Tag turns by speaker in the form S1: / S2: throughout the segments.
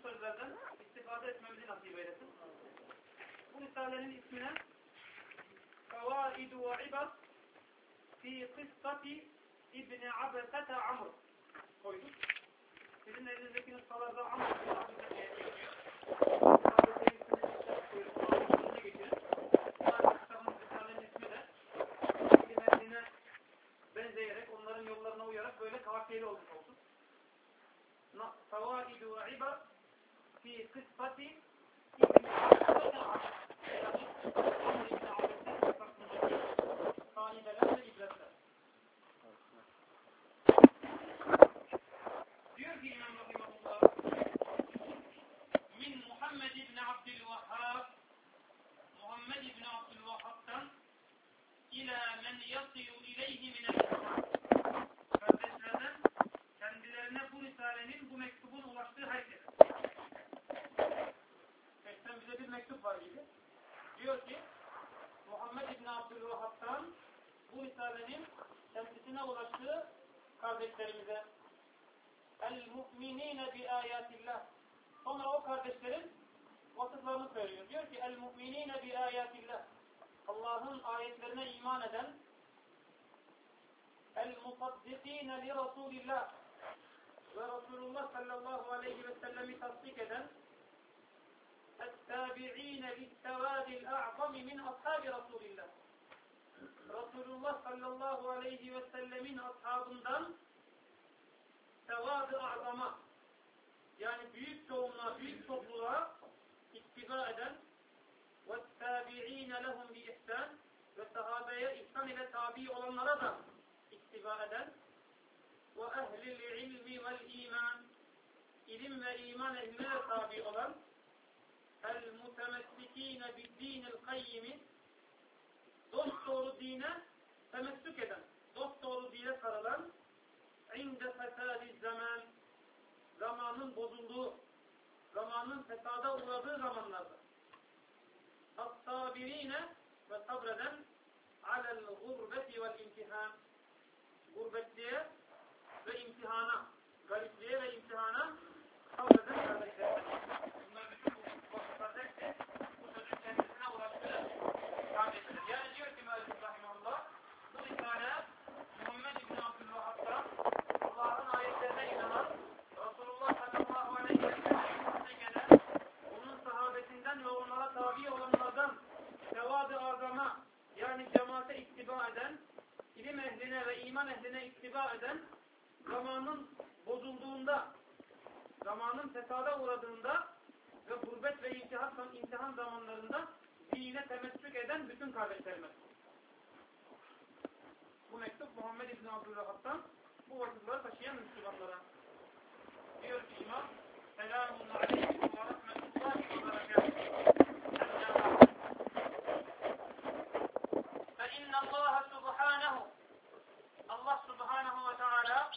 S1: sözlerden istifade etmemizi nasip eylesin. Bu risalenin ismine Fevaidu ve İbad fi kıssati İbni Abesete Amr koyduk. Sizin elinizdeki nüshalarda Amr İbni Abesete diye geçiyor. Abese'nin ismini koyduk. Amr'ın geçirin. Risalenin ismi de kelimesine benzeyerek, onların yollarına uyarak böyle kafiyeli olmuş olsun. Fevaidu ve İbad fi kıssati İbni Abesete Amr. Amr İbni Abesete hakkındaki faideler ve ibretler. Diyor ki İmam Rahimahullah min Muhammed İbni Abdülvahhab Muhammed İbni Abdülvahhab'tan ila men yasilu ileyhi minel kardeşlerden kendilerine bu risalenin, bu mektubun ulaştığı herkese. Tekten bize bir mektup var gibi. Diyor ki Muhammed İbni Abdülvahhab'tan bu risalenin kendisine ulaştığı kardeşlerimize el-mu'minine bi ayatillah. Sonra o kardeşlerin vasıflarını söylüyor. Diyor ki el-mu'minine bi ayatillah. Allah'ın ayetlerine iman eden el-musaddikine li Resulillah ve Resulullah sallallahu aleyhi ve sellemi tasdik eden et-tabi'ine lit-tevadil a'zami min ashabi Resulillah. Resulullah sallallahu aleyhi ve sellemin ashabından tevad-ı azama, yani büyük çoğunluğa, büyük topluluğa ittiba eden وَالتَّابِعِينَ لَهُمْ بِإِحْسَانٍ ve sahabeye ihsan ile tabi olanlara da ittiba eden وَأَهْلِ الْعِلْمِ وَالْا۪يمَانِ ilim ve iman ehline de tabi olan el-mutemessikîne bid-dînil kayyimi dosdoğru dine temessük eden, dosdoğru dine sarılan inde fesâdi zaman zamanın bozulduğu, zamanın fesada uğradığı zamanlarda as-sabirine ve sabreden alel gurbeti vel imtihan gurbetliğe ve imtihana, garipliğe ve imtihana sabreden kardeşlerden. Bunlar bütün bu vasıflarda hepsi bu sözün kendisine ulaştığı kardeşler. Yani diyor ki Müellif Rahimahullah, bu risale Muhammed İbni Abdülvahhab'tan Allah'ın ayetlerine inanan, Resulullah sallallahu aleyhi ve sellem'e gelen, onun sahabesinden ve onlara tabi olanlardan tevad-ı azama, yani cemaate ittiba eden, ilim ehline ve iman ehline ittiba eden, zamanın bozulduğunda, zamanın fesada uğradığında ve gurbet ve imtihan zamanlarında dine temessük eden bütün kardeşlerime. Bu mektup Muhammed İbni Abdülvahhab'tan bu vasıfları taşıyan Müslümanlara. Diyor ki İmam, selamun aleyküm ve rahmetullahi ve berekatuhu. Fe innallâhe subhânehu Allah subhânehu ve teâlâ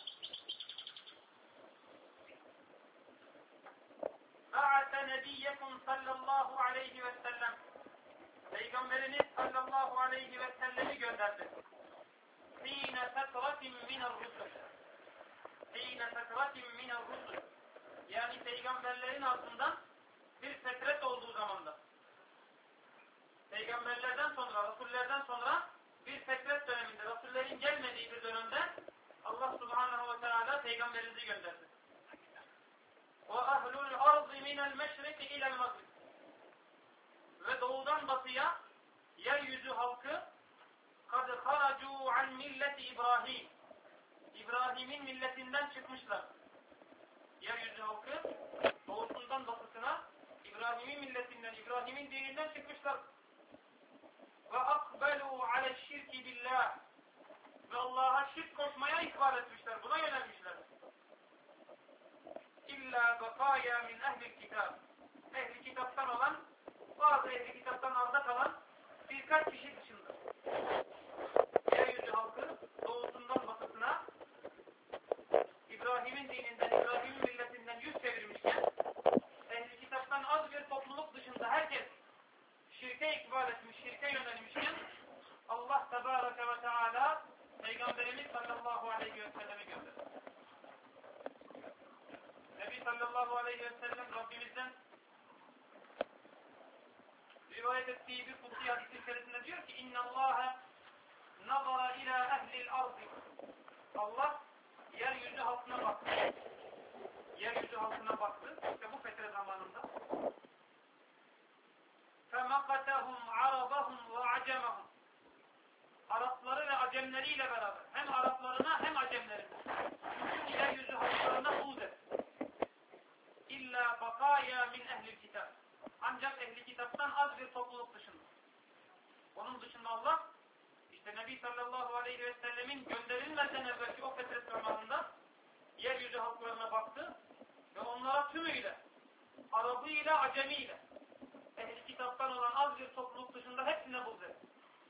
S1: ba'ate nebiyyekum sallallahu aleyhi ve sellem Peygamberiniz sallallahu aleyhi ve sellemi gönderdi. Hîne fetratin minel rusul Hîne fetratin minel rusul yani peygamberlerin ardından bir fetret olduğu zamanda. Peygamberlerden sonra, Resullerden sonra bir fetret döneminde, Resullerin gelmediği bir dönemde Allah subhanahu ve teala peygamberinizi gönderdi. وَأَهْلُ الْأَرْضِ مِنَ الْمَشْرِقِ اِلَى الْمَغْرِبِ ve doğudan batıya yeryüzü halkı قَدْ خَرَجُوا عَنْ مِلَّةِ İbrahim İbrahim'in milletinden çıkmışlar. Yeryüzü halkı doğusundan batısına İbrahim'in milletinden, İbrahim'in dininden çıkmışlar. وَأَقْبَلُوا عَلَى الشِّرْكِ بِاللّٰهِ ve Allah'a şirk koşmaya ikbal etmişler. Buna yönelmişler. İlla bakaya min ehlil kitab. Ehli kitaptan olan, bazı ehli kitaptan arda kalan birkaç kişi dışında. Yeryüzü halkı doğusundan batısına İbrahim'in dininden, İbrahim'in milletinden yüz çevirmişken ehli kitaptan az bir topluluk dışında herkes şirke ikbal etmiş, şirke yönelmişken Allah Tebareke ve Teala Peygamberimiz sallallahu aleyhi ve sellem'i gönderdi. Nebi sallallahu aleyhi aleyhi ve sellem Rabbimizden rivayet ettiği bir kutsi hadis-i şerifinde diyor ki اِنَّ اللّٰهَ نَظَرَ اِلَى اَهْلِ الْاَرْضِ Allah yeryüzü halkına baktı. Yeryüzü halkına baktı. İşte bu fetre zamanında. فَمَقَتَهُمْ عَرَبَهُمْ وَعَجَمَهُمْ Arapları ve Acemleriyle beraber hem Araplarına hem Acemlerine bütün yeryüzü halklarına buğz etti. İlla bakaya min ehlil kitap. Ancak ehli kitaptan az bir topluluk dışında. Onun dışında Allah işte Nebi sallallahu aleyhi ve sellemin gönderilmeden evvelki o fetret zamanında yeryüzü halklarına baktı ve onlara tümüyle Arabıyla Acemiyle ehli kitaptan olan az bir topluluk dışında hepsine buğz etti.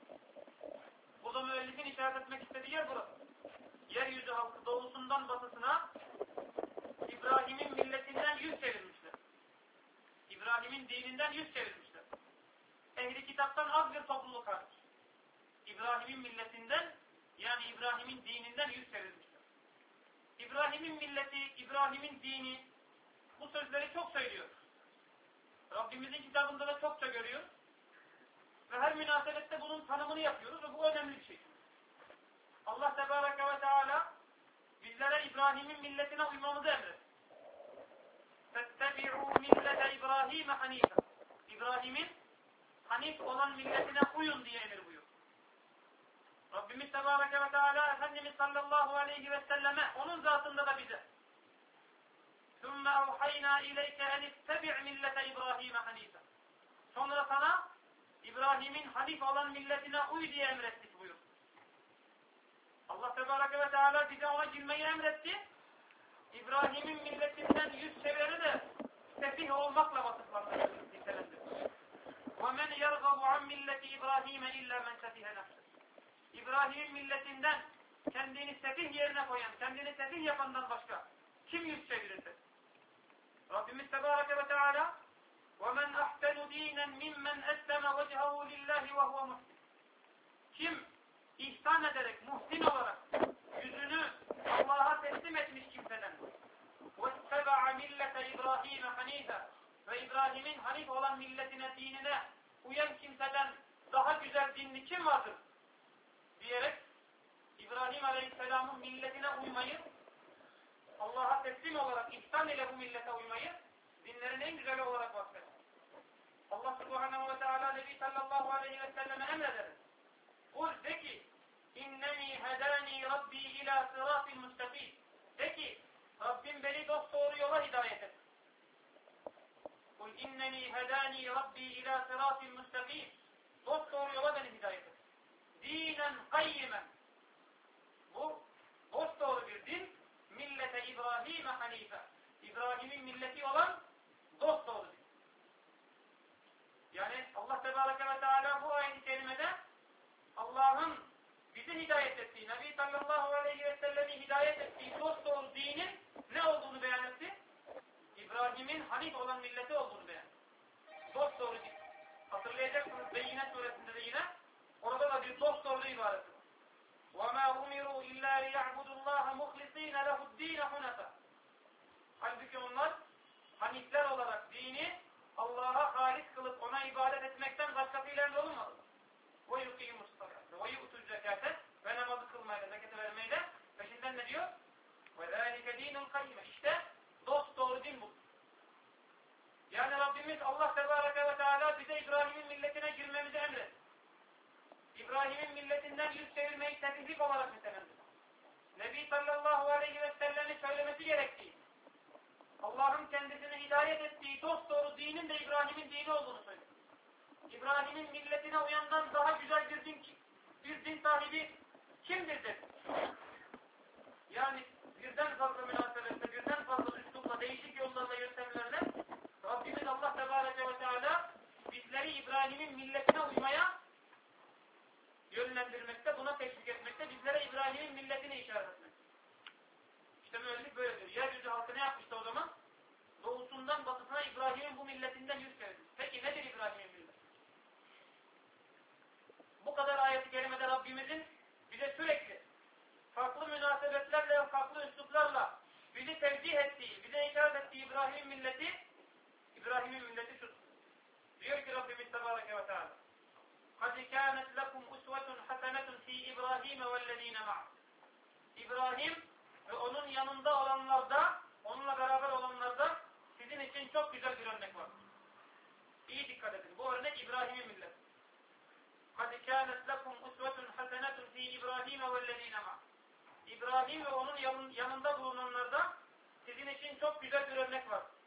S1: Bu da müellifin işaret etmek istediği yer burası. Yeryüzü halkı doğusundan batısına İbrahim'in milletinden yüz çevirmişler. İbrahim'in dininden yüz çevirmişler. Ehli kitaptan az bir topluluk hariç. İbrahim'in milletinden yani İbrahim'in dininden yüz çevirmişler. İbrahim'in milleti, İbrahim'in dini bu sözleri çok söylüyor. Rabbimizin kitabında da çokça görüyor. Ve her münasebette bunun tanımını yapıyoruz ve bu önemli bir şey. Allah Tebareke ve Teala bizlere İbrahim'in milletine uymamızı emretti. فَاتَّبِعُوا مِلَّةَ İbrahim Hanife. İbrahim'in Hanif olan milletine uyun diye emir buyuruyor. Rabbimiz Tebareke ve Teala Efendimiz sallallahu aleyhi ve selleme onun zatında da bize ثُمَّ أَوْحَيْنَا اِلَيْكَ اَنِ اتَّبِعْ مِلَّةَ İbrahim Hanife. Sonra sana İbrahim'in Hanif olan milletine uy diye emrettik buyur. Allah Tebareke ve Teala bize ona girmeyi emretti. İbrahim'in milletinden yüz çevireni de sefih olmakla vasıflandırır. وَمَنْ يَرْغَبُ عَنْ مِلَّةِ İbrahim اِلَّا مَنْ سَفِهَ نَفْسَهُ. İbrahim'in milletinden kendini sefih yerine koyan, kendini sefih yapandan başka kim yüz çevirirdi? Rabbimiz Tebareke ve Teala وَمَنْ أَحْسَنُ دِينًا مِمَّنْ أَسْلَمَ وَجْهَهُ لِلّٰهِ وَهُوَ مُحْسِنٌ. Kim ihsan ederek, muhsin olarak yüzünü Allah'a teslim etmiş kimseden وَاتَّبَعَ مِلَّةَ İbrahim Hanife ve İbrahim'in Hanif olan milletine, dinine uyan kimseden daha güzel dinli kim vardır? Diyerek İbrahim Aleyhisselam'ın milletine uymayı, Allah'a teslim olarak ihsan ile bu millete uymayı dinlerin en güzeli olarak vasfeder. Allah Subhanahu ve Teala Nebi sallallahu aleyhi ve selleme emreder. Kul de ki inneni hedani Rabbi ila sıratil müstakim. De ki Rabbim beni dosdoğru yola hidayet et. Kul inneni hedani Rabbi ila sıratil müstakim. Dosdoğru yola beni hidayet et. Dinen kayyimen. Bu dosdoğru bir din. Millete İbrahim Hanife. İbrahim'in milleti olan dosdoğru din. Yani Allah Tebareke ve Teala bu ayet-i kerimede Allah'ın bizi hidayet ettiği, Nebi sallallahu aleyhi ve sellemi hidayet ettiği dosdoğru dinin ne olduğunu beyan etti? İbrahim'in Hanif olan milleti olduğunu beyan etti. Dosdoğru din. Hatırlayacaksınız Beyyine suresinde de yine orada da bir dosdoğru ibareti var. وَمَا اُمِرُوا اِلَّا لِيَعْبُدُوا اللّٰهَ مُخْلِص۪ينَ لَهُ الد۪ينَ حُنَفًا. Halbuki onlar Hanifler olarak dini Allah'a halis kılıp ona ibadet etmekten başkasıyla emrolunmadı. وَيُقِيمُ الصَّلَاةَ وَيُؤْتُ الزَّكَاةَ ve namazı kılmayla, zekatı vermeyle peşinden ne diyor? وَذَٰلِكَ د۪ينُ الْقَيِّمَ. İşte dosdoğru din bu. Yani Rabbimiz Allah Tebareke ve Teala bize İbrahim'in milletine girmemizi emretti. İbrahim'in milletinden yüz çevirmeyi tedbik olarak nitelendirdi. Nebi sallallahu aleyhi ve sellem'i söylemesi gerektiği, Allah'ın kendisine hidayet ettiği dosdoğru dinin de İbrahim'in dini olduğunu söyledi. İbrahim'in milletine uyandan daha güzel bir din sahibi kimdir dedi. Yani birden fazla münasebette, birden fazla üslupla, değişik yollarla, yöntemlerle Rabbimiz Allah Tebareke ve Teala bizleri İbrahim'in milletine uymaya yönlendirmekte, buna teşvik etmekte, bizlere İbrahim'in milletine işaret etmekte. İşte müellif böyle diyor. Yeryüzü halkı ne yapmıştı o zaman? Doğusundan batısına İbrahim'in bu milletinden yüz çevirdi. Peki nedir İbrahim'in milleti? Bu kadar ayet-i kerimede Rabbimizin bize sürekli farklı münasebetlerle, farklı üsluplarla bizi tevcih ettiği, bize işaret ettiği İbrahim'in İbrahim'in milleti şudur. Diyor ki Rabbimiz Tebareke ve Teala قَدْ كَانَتْ لَكُمْ اُسْوَةٌ حَسَنَةٌ ف۪ي إِبْرَاهِيمَ وَالَّذ۪ينَ مَعَهُ İbrahim ve onun yanında olanlarda, onunla beraber olanlarda sizin için çok güzel bir örnek var. İyi dikkat edin. Bu örnek İbrahim'in milleti. قَدْ كَانَتْ لَكُمْ اُسْوَةٌ حَسَنَةٌ ف۪ي إِبْرَاهِيمَ وَالَّذ۪ينَ مَعَهُ İbrahim ve onun yanında bulunanlarda sizin için çok güzel bir örnek var.